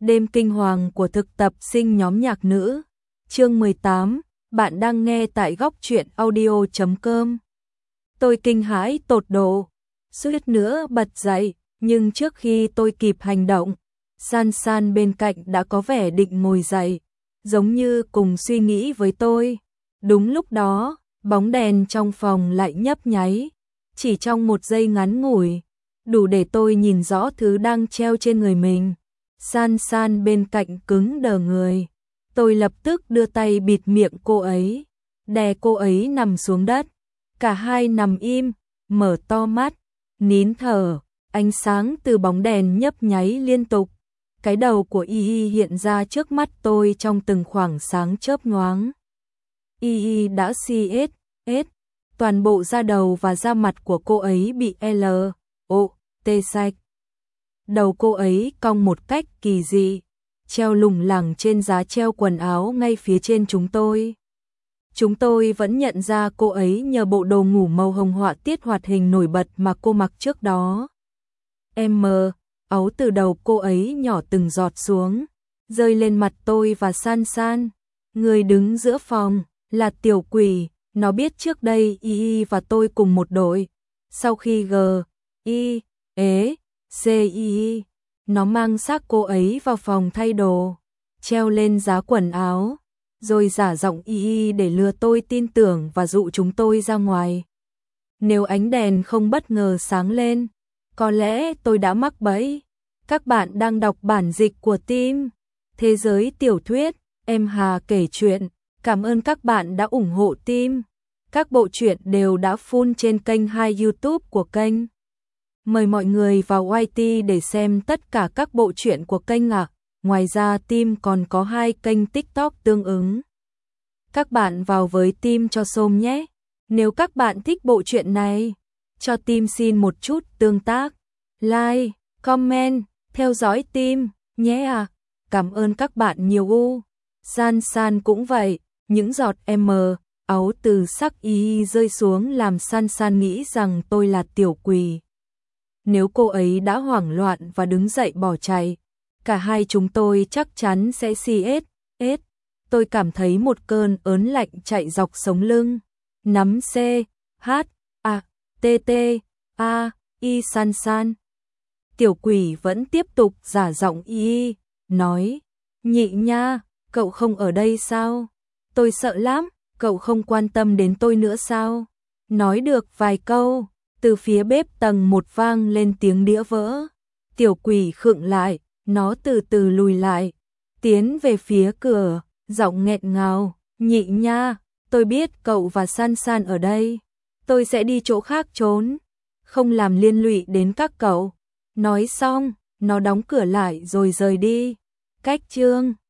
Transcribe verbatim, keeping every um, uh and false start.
Đêm kinh hoàng của thực tập sinh nhóm nhạc nữ. Chương mười tám, bạn đang nghe tại góc truyện audio chấm com. Tôi kinh hãi tột độ, suýt nữa bật dậy, nhưng trước khi tôi kịp hành động, San San bên cạnh đã có vẻ định ngồi dậy, giống như cùng suy nghĩ với tôi. Đúng lúc đó, bóng đèn trong phòng lại nhấp nháy, chỉ trong một giây ngắn ngủi, đủ để tôi nhìn rõ thứ đang treo trên người mình. San San bên cạnh cứng đờ người. Tôi lập tức đưa tay bịt miệng cô ấy, đè cô ấy nằm xuống đất. Cả hai nằm im, mở to mắt, nín thở. Ánh sáng từ bóng đèn nhấp nháy liên tục. Cái đầu của Y Y hiện ra trước mắt tôi trong từng khoảng sáng chớp nhoáng. Y Y đã xê ét ét, toàn bộ da đầu và da mặt của cô ấy bị L O T sạch. Đầu cô ấy cong một cách kỳ dị, treo lủng lẳng trên giá treo quần áo ngay phía trên chúng tôi. Chúng tôi vẫn nhận ra cô ấy nhờ bộ đồ ngủ màu hồng họa tiết hoạt hình nổi bật mà cô mặc trước đó. M, áo từ đầu cô ấy nhỏ từng giọt xuống, rơi lên mặt tôi và San San. Người đứng giữa phòng là tiểu quỷ, nó biết trước đây Y Y và tôi cùng một đội. Sau khi G, I, ế, C I I, nó mang xác cô ấy vào phòng thay đồ, treo lên giá quần áo, rồi giả giọng Y Y để lừa tôi tin tưởng và dụ chúng tôi ra ngoài. Nếu ánh đèn không bất ngờ sáng lên, có lẽ tôi đã mắc bẫy. Các bạn đang đọc bản dịch của team Thế giới tiểu thuyết, em Hà kể chuyện. Cảm ơn các bạn đã ủng hộ team. Các bộ truyện đều đã full trên kênh hai YouTube của kênh. Mời mọi người vào i tê để xem tất cả các bộ truyện của kênh ạ. À. Ngoài ra team còn có hai kênh TikTok tương ứng. Các bạn vào với team cho xôm nhé. Nếu các bạn thích bộ truyện này, cho team xin một chút tương tác, like, comment, theo dõi team nhé à. Cảm ơn các bạn nhiều u. San San cũng vậy, những giọt M, áo từ sắc Y rơi xuống làm San San nghĩ rằng tôi là tiểu quỷ. Nếu cô ấy đã hoảng loạn và đứng dậy bỏ chạy, cả hai chúng tôi chắc chắn sẽ xê ét ét. Tôi cảm thấy một cơn ớn lạnh chạy dọc sống lưng. Nắm C, H, A, T, T, A, I San San. Tiểu quỷ vẫn tiếp tục giả giọng Y, nói, nhị nha, cậu không ở đây sao? Tôi sợ lắm, cậu không quan tâm đến tôi nữa sao? Nói được vài câu, từ phía bếp tầng một vang lên tiếng đĩa vỡ. Tiểu quỷ khựng lại, nó từ từ lùi lại, tiến về phía cửa, giọng nghẹn ngào, nhị nha, tôi biết cậu và San San ở đây. Tôi sẽ đi chỗ khác trốn, không làm liên lụy đến các cậu. Nói xong, nó đóng cửa lại rồi rời đi. Cách chương